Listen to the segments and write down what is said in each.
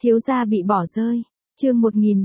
Thiếu gia bị bỏ rơi. Chương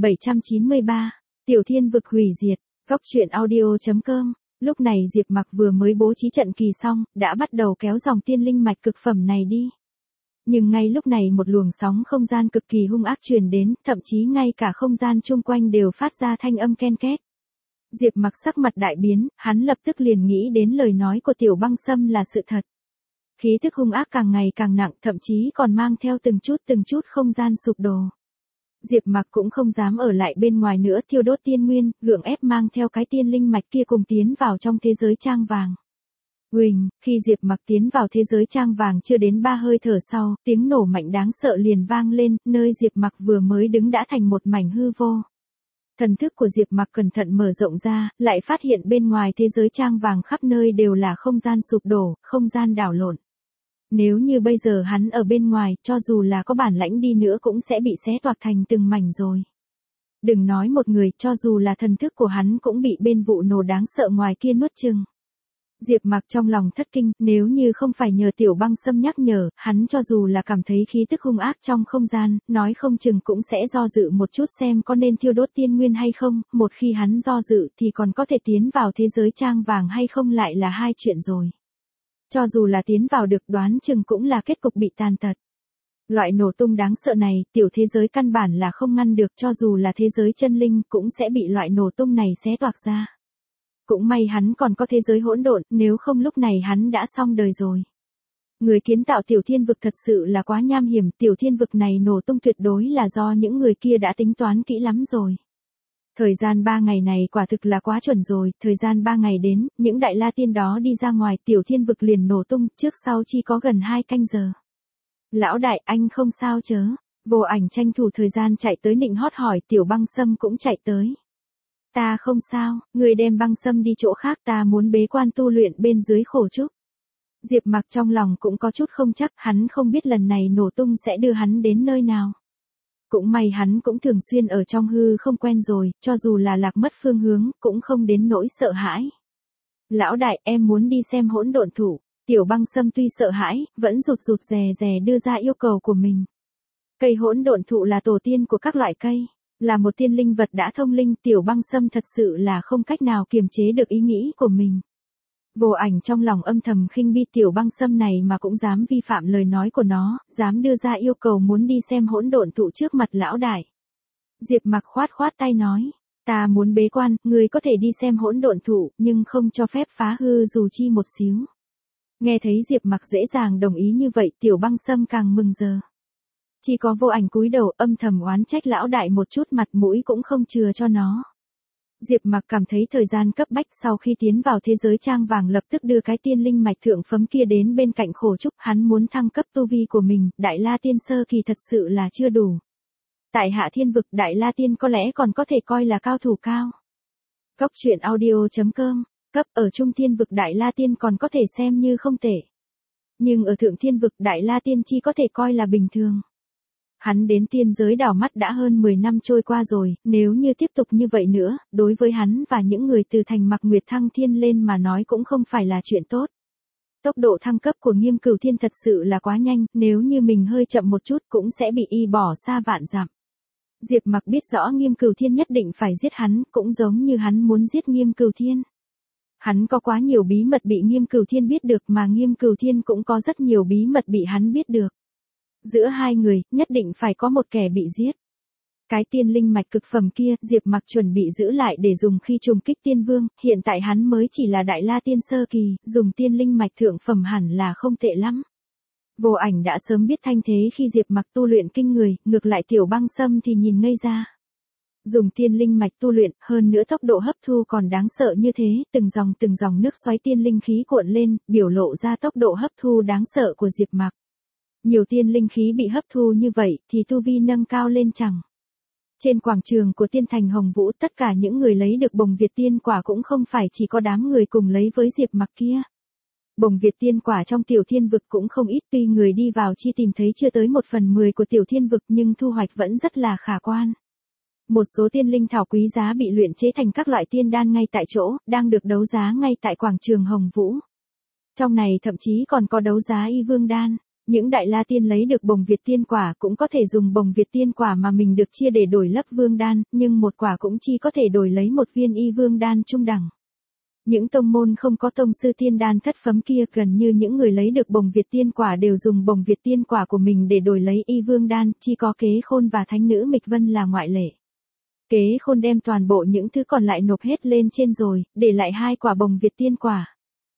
1793. Tiểu Thiên vực hủy diệt. Góc truyện audio.com. Lúc này Diệp Mặc vừa mới bố trí trận kỳ xong, đã bắt đầu kéo dòng tiên linh mạch cực phẩm này đi. Nhưng ngay lúc này một luồng sóng không gian cực kỳ hung ác truyền đến, thậm chí ngay cả không gian chung quanh đều phát ra thanh âm ken két. Diệp Mặc sắc mặt đại biến, hắn lập tức liền nghĩ đến lời nói của Tiểu Băng Sâm là sự thật. Khí tức hung ác càng ngày càng nặng, thậm chí còn mang theo từng chút không gian sụp đổ. Diệp Mặc cũng không dám ở lại bên ngoài nữa, thiêu đốt tiên nguyên, gượng ép mang theo cái tiên linh mạch kia cùng tiến vào trong thế giới trang vàng. Huỳnh, khi Diệp Mặc tiến vào thế giới trang vàng chưa đến 3 hơi thở sau, tiếng nổ mạnh đáng sợ liền vang lên, nơi Diệp Mặc vừa mới đứng đã thành một mảnh hư vô. Thần thức của Diệp Mặc cẩn thận mở rộng ra, lại phát hiện bên ngoài thế giới trang vàng khắp nơi đều là không gian sụp đổ, không gian đảo lộn. Nếu như bây giờ hắn ở bên ngoài, cho dù là có bản lãnh đi nữa cũng sẽ bị xé toạc thành từng mảnh rồi. Đừng nói một người, cho dù là thần thức của hắn cũng bị bên vụ nổ đáng sợ ngoài kia nuốt chửng. Diệp Mặc trong lòng thất kinh, nếu như không phải nhờ Tiểu Băng Sâm nhắc nhở, hắn cho dù là cảm thấy khí tức hung ác trong không gian, nói không chừng cũng sẽ do dự một chút xem có nên thiêu đốt tiên nguyên hay không, một khi hắn do dự thì còn có thể tiến vào thế giới trang vàng hay không lại là hai chuyện rồi. Cho dù là tiến vào được đoán chừng cũng là kết cục bị tàn tật. Loại nổ tung đáng sợ này, tiểu thế giới căn bản là không ngăn được, cho dù là thế giới chân linh cũng sẽ bị loại nổ tung này xé toạc ra. Cũng may hắn còn có thế giới hỗn độn, nếu không lúc này hắn đã xong đời rồi. Người kiến tạo tiểu thiên vực thật sự là quá nham hiểm, tiểu thiên vực này nổ tung tuyệt đối là do những người kia đã tính toán kỹ lắm rồi. Thời gian 3 ngày này quả thực là quá chuẩn rồi, thời gian 3 ngày đến, những đại la tiên đó đi ra ngoài tiểu thiên vực liền nổ tung, trước sau chỉ có gần 2 canh giờ. Lão đại, anh không sao chớ? Vô Ảnh tranh thủ thời gian chạy tới nịnh hót hỏi, Tiểu Băng Sâm cũng chạy tới. Ta không sao, người đem Băng Sâm đi chỗ khác, ta muốn bế quan tu luyện bên dưới khổ trúc. Diệp Mặc trong lòng cũng có chút không chắc, hắn không biết lần này nổ tung sẽ đưa hắn đến nơi nào. Cũng may hắn cũng thường xuyên ở trong hư không quen rồi, cho dù là lạc mất phương hướng, cũng không đến nỗi sợ hãi. Lão đại, em muốn đi xem hỗn độn thụ. Tiểu Băng Sâm tuy sợ hãi, vẫn rụt rè rè đưa ra yêu cầu của mình. Cây hỗn độn thụ là tổ tiên của các loại cây, là một tiên linh vật đã thông linh, Tiểu Băng Sâm thật sự là không cách nào kiềm chế được ý nghĩ của mình. Vô Ảnh trong lòng âm thầm khinh bi Tiểu Băng Sâm này mà cũng dám vi phạm lời nói của nó, dám đưa ra yêu cầu muốn đi xem hỗn độn thụ trước mặt lão đại. Diệp Mặc khoát tay nói, ta muốn bế quan, ngươi có thể đi xem hỗn độn thụ, nhưng không cho phép phá hư dù chi một xíu. Nghe thấy Diệp Mặc dễ dàng đồng ý như vậy, Tiểu Băng Sâm càng mừng giờ. Chỉ có Vô Ảnh cúi đầu âm thầm oán trách lão đại một chút, mặt mũi cũng không chừa cho nó. Diệp Mặc cảm thấy thời gian cấp bách, sau khi tiến vào thế giới trang vàng lập tức đưa cái tiên linh mạch thượng phẩm kia đến bên cạnh khổ trúc, hắn muốn thăng cấp tu vi của mình, Đại La Tiên sơ kỳ thật sự là chưa đủ. Tại Hạ Thiên vực Đại La Tiên có lẽ còn có thể coi là cao thủ cao. Góc truyện audio.com. Cấp ở Trung Thiên vực Đại La Tiên còn có thể xem như không tệ. Nhưng ở Thượng Thiên vực Đại La Tiên chỉ có thể coi là bình thường. Hắn đến tiên giới đảo mắt đã hơn 10 năm trôi qua rồi, nếu như tiếp tục như vậy nữa, đối với hắn và những người từ thành Mạc Nguyệt thăng thiên lên mà nói cũng không phải là chuyện tốt. Tốc độ thăng cấp của Nghiêm Cửu Thiên thật sự là quá nhanh, nếu như mình hơi chậm một chút cũng sẽ bị y bỏ xa vạn dặm. Diệp Mặc biết rõ Nghiêm Cửu Thiên nhất định phải giết hắn, cũng giống như hắn muốn giết Nghiêm Cửu Thiên. Hắn có quá nhiều bí mật bị Nghiêm Cửu Thiên biết được, mà Nghiêm Cửu Thiên cũng có rất nhiều bí mật bị hắn biết được. Giữa hai người, nhất định phải có một kẻ bị giết. Cái tiên linh mạch cực phẩm kia, Diệp Mặc chuẩn bị giữ lại để dùng khi trùng kích tiên vương, hiện tại hắn mới chỉ là Đại La Tiên sơ kỳ, dùng tiên linh mạch thượng phẩm hẳn là không tệ lắm. Vô Ảnh đã sớm biết thanh thế khi Diệp Mặc tu luyện kinh người, ngược lại Tiểu Băng Sâm thì nhìn ngây ra. Dùng tiên linh mạch tu luyện, hơn nữa tốc độ hấp thu còn đáng sợ như thế, từng dòng nước xoáy tiên linh khí cuộn lên, biểu lộ ra tốc độ hấp thu đáng sợ của Diệp Mặc. Nhiều tiên linh khí bị hấp thu như vậy thì tu vi nâng cao lên chẳng. Trên quảng trường của tiên thành Hồng Vũ, tất cả những người lấy được bồng Việt tiên quả cũng không phải chỉ có đám người cùng lấy với Diệp Mặc kia. Bồng Việt tiên quả trong tiểu thiên vực cũng không ít, tuy người đi vào chi tìm thấy chưa tới 1/10 của tiểu thiên vực nhưng thu hoạch vẫn rất là khả quan. Một số tiên linh thảo quý giá bị luyện chế thành các loại tiên đan ngay tại chỗ, đang được đấu giá ngay tại quảng trường Hồng Vũ. Trong này thậm chí còn có đấu giá y vương đan. Những đại la tiên lấy được bồng Việt tiên quả cũng có thể dùng bồng Việt tiên quả mà mình được chia để đổi lấp vương đan, nhưng một quả cũng chỉ có thể đổi lấy một viên y vương đan trung đẳng. Những tông môn không có tông sư tiên đan thất phẩm kia, gần như những người lấy được bồng Việt tiên quả đều dùng bồng Việt tiên quả của mình để đổi lấy y vương đan, chỉ có Kế Khôn và thánh nữ Mịch Vân là ngoại lệ. Kế Khôn đem toàn bộ những thứ còn lại nộp hết lên trên rồi, để lại 2 quả bồng Việt tiên quả.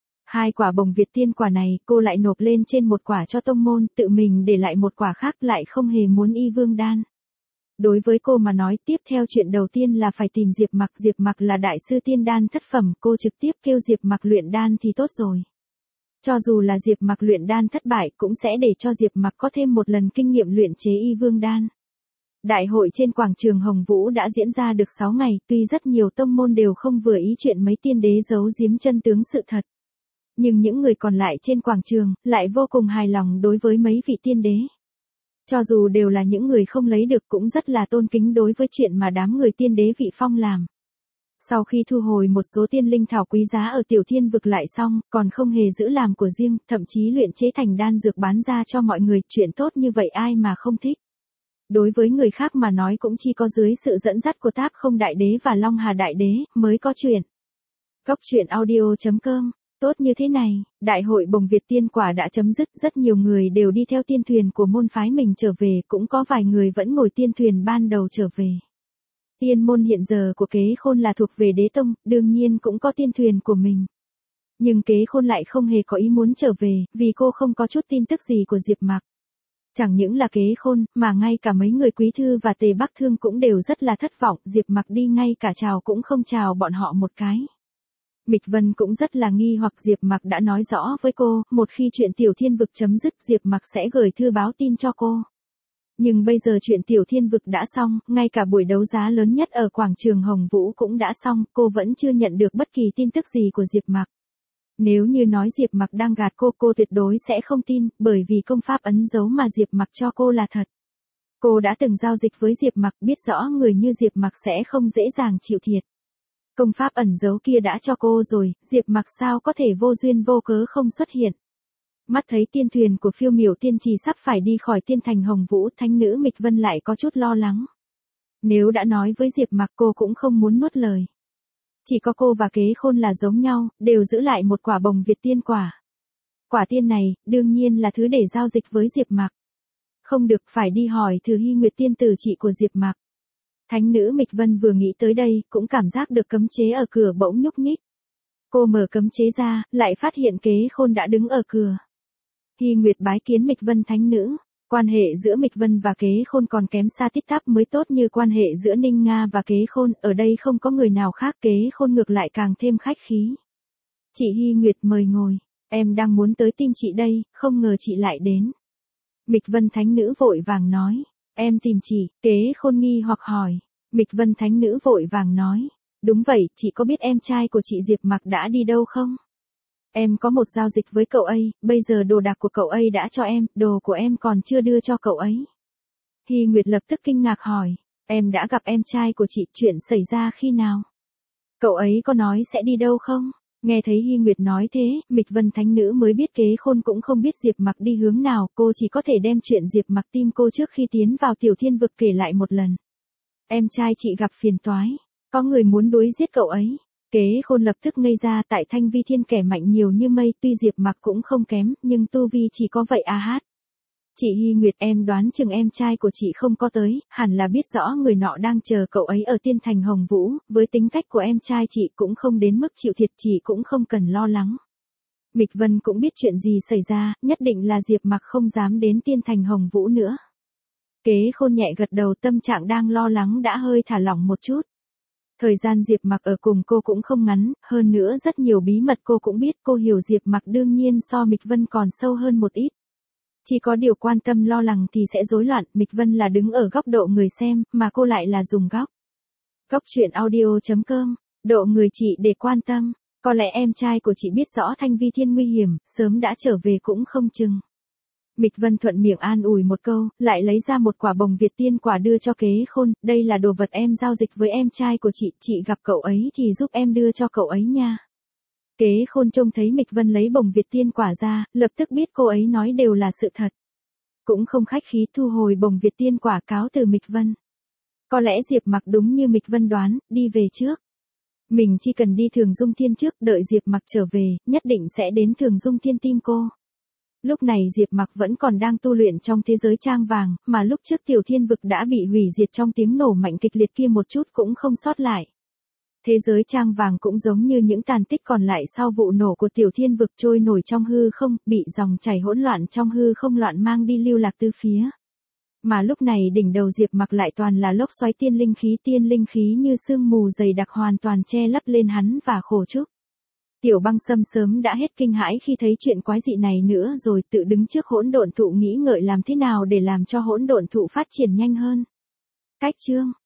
2 quả bồng Việt tiên quả này cô lại nộp lên trên một quả cho tông môn, tự mình để lại một quả khác, lại không hề muốn y vương đan. Đối với cô mà nói, tiếp theo chuyện đầu tiên là phải tìm Diệp Mặc. Diệp Mặc là đại sư tiên đan thất phẩm, cô trực tiếp kêu Diệp Mặc luyện đan thì tốt rồi. Cho dù là Diệp Mặc luyện đan thất bại cũng sẽ để cho Diệp Mặc có thêm một lần kinh nghiệm luyện chế y vương đan. Đại hội trên quảng trường Hồng Vũ đã diễn ra được 6 ngày, tuy rất nhiều tông môn đều không vừa ý chuyện mấy tiên đế giấu giếm chân tướng sự thật. Nhưng những người còn lại trên quảng trường lại vô cùng hài lòng đối với mấy vị tiên đế. Cho dù đều là những người không lấy được cũng rất là tôn kính đối với chuyện mà đám người tiên đế Vị Phong làm. Sau khi thu hồi một số tiên linh thảo quý giá ở Tiểu Thiên vực lại xong, còn không hề giữ làm của riêng, thậm chí luyện chế thành đan dược bán ra cho mọi người, chuyện tốt như vậy ai mà không thích. Đối với người khác mà nói cũng chỉ có dưới sự dẫn dắt của Táp Không Đại Đế và Long Hà Đại Đế mới có chuyện. Góc truyện audio.com. Tốt như thế này, đại hội bồng Việt tiên quả đã chấm dứt, rất nhiều người đều đi theo tiên thuyền của môn phái mình trở về, cũng có vài người vẫn ngồi tiên thuyền ban đầu trở về. Tiên môn hiện giờ của Kế Khôn là thuộc về Đế Tông, đương nhiên cũng có tiên thuyền của mình. Nhưng Kế Khôn lại không hề có ý muốn trở về, vì cô không có chút tin tức gì của Diệp Mặc. Chẳng những là Kế Khôn, mà ngay cả mấy người Quý Thư và Tề Bắc Thương cũng đều rất là thất vọng, Diệp Mặc đi ngay cả chào cũng không chào bọn họ một cái. Mịch Vân cũng rất là nghi hoặc, Diệp Mặc đã nói rõ với cô, một khi chuyện Tiểu Thiên vực chấm dứt Diệp Mặc sẽ gửi thư báo tin cho cô. Nhưng bây giờ chuyện Tiểu Thiên vực đã xong, ngay cả buổi đấu giá lớn nhất ở quảng trường Hồng Vũ cũng đã xong, cô vẫn chưa nhận được bất kỳ tin tức gì của Diệp Mặc. Nếu như nói Diệp Mặc đang gạt cô tuyệt đối sẽ không tin, bởi vì công pháp ấn dấu mà Diệp Mặc cho cô là thật. Cô đã từng giao dịch với Diệp Mặc, biết rõ người như Diệp Mặc sẽ không dễ dàng chịu thiệt. Công pháp ẩn dấu kia đã cho cô rồi, Diệp Mặc sao có thể vô duyên vô cớ không xuất hiện. Mắt thấy tiên thuyền của Phiêu Miểu Tiên Trì sắp phải đi khỏi tiên thành Hồng Vũ, thánh nữ Mịch Vân lại có chút lo lắng. Nếu đã nói với Diệp Mặc cô cũng không muốn nuốt lời. Chỉ có cô và Kế Khôn là giống nhau, đều giữ lại một quả bồng Việt tiên quả. Quả tiên này, đương nhiên là thứ để giao dịch với Diệp Mặc. Không được, phải đi hỏi thử Hy Nguyệt tiên tử chị của Diệp Mặc. Thánh nữ Mịch Vân vừa nghĩ tới đây, cũng cảm giác được cấm chế ở cửa bỗng nhúc nhích. Cô mở cấm chế ra, lại phát hiện Kế Khôn đã đứng ở cửa. Hy Nguyệt bái kiến Mịch Vân thánh nữ. Quan hệ giữa Mịch Vân và Kế Khôn còn kém xa tít tắp mới tốt như quan hệ giữa Ninh Nga và Kế Khôn, ở đây không có người nào khác, Kế Khôn ngược lại càng thêm khách khí. Chị Hy Nguyệt mời ngồi, em đang muốn tới tìm chị đây, không ngờ chị lại đến. Mịch Vân thánh nữ vội vàng nói, em tìm chị, Kế Khôn nghi hoặc hỏi. Mịch Vân thánh nữ vội vàng nói, đúng vậy, chị có biết em trai của chị Diệp Mặc đã đi đâu không? Em có một giao dịch với cậu ấy, bây giờ đồ đạc của cậu ấy đã cho em, đồ của em còn chưa đưa cho cậu ấy. Hy Nguyệt lập tức kinh ngạc hỏi, em đã gặp em trai của chị, chuyện xảy ra khi nào? Cậu ấy có nói sẽ đi đâu không? Nghe thấy Hy Nguyệt nói thế, Mịch Vân thánh nữ mới biết Kế Khôn cũng không biết Diệp Mặc đi hướng nào, cô chỉ có thể đem chuyện Diệp Mặc tìm cô trước khi tiến vào Tiểu Thiên vực kể lại một lần. Em trai chị gặp phiền toái, có người muốn đuổi giết cậu ấy. Kế Khôn lập tức ngây ra, tại Thanh Vi Thiên kẻ mạnh nhiều như mây, tuy Diệp Mặc cũng không kém, nhưng tu vi chỉ có vậy à hát. Chị Hy Nguyệt, em đoán chừng em trai của chị không có tới, hẳn là biết rõ người nọ đang chờ cậu ấy ở tiên thành Hồng Vũ, với tính cách của em trai chị cũng không đến mức chịu thiệt, chị cũng không cần lo lắng. Mịch Vân cũng biết chuyện gì xảy ra, nhất định là Diệp Mặc không dám đến tiên thành Hồng Vũ nữa. Kế Khôn nhẹ gật đầu, tâm trạng đang lo lắng đã hơi thả lỏng một chút. Thời gian Diệp Mặc ở cùng cô cũng không ngắn, hơn nữa rất nhiều bí mật cô cũng biết, cô hiểu Diệp Mặc đương nhiên so Mịch Vân còn sâu hơn một ít. Chỉ có điều quan tâm lo lắng thì sẽ rối loạn, Mịch Vân là đứng ở góc độ người xem, mà cô lại là dùng góc. Góc truyện audio.com, độ người chị để quan tâm, có lẽ em trai của chị biết rõ Thanh Vi Thiên nguy hiểm, sớm đã trở về cũng không chừng. Mịch Vân thuận miệng an ủi một câu, lại lấy ra một quả bồng Việt tiên quả đưa cho Kế Khôn, đây là đồ vật em giao dịch với em trai của chị gặp cậu ấy thì giúp em đưa cho cậu ấy nha. Kế Khôn trông thấy Mịch Vân lấy bồng Việt tiên quả ra, lập tức biết cô ấy nói đều là sự thật. cũng không khách khí thu hồi bồng Việt tiên quả cáo từ Mịch Vân. Có lẽ Diệp Mặc đúng như Mịch Vân đoán, đi về trước. Mình chỉ cần đi Thường Dung Thiên trước, đợi Diệp Mặc trở về, nhất định sẽ đến Thường Dung Thiên tìm cô. Lúc này Diệp Mặc vẫn còn đang tu luyện trong thế giới trang vàng, mà lúc trước Tiểu Thiên Vực đã bị hủy diệt trong tiếng nổ mạnh kịch liệt kia một chút cũng không sót lại. Thế giới trang vàng cũng giống như những tàn tích còn lại sau vụ nổ của Tiểu Thiên Vực trôi nổi trong hư không, bị dòng chảy hỗn loạn trong hư không loạn mang đi lưu lạc tứ phía. Mà lúc này đỉnh đầu Diệp Mặc lại toàn là lốc xoáy tiên linh khí như sương mù dày đặc hoàn toàn che lấp lên hắn và khổ trúc. Tiểu Băng Sâm sớm đã hết kinh hãi khi thấy chuyện quái dị này nữa rồi, tự đứng trước hỗn độn thụ nghĩ ngợi làm thế nào để làm cho hỗn độn thụ phát triển nhanh hơn. Cách chương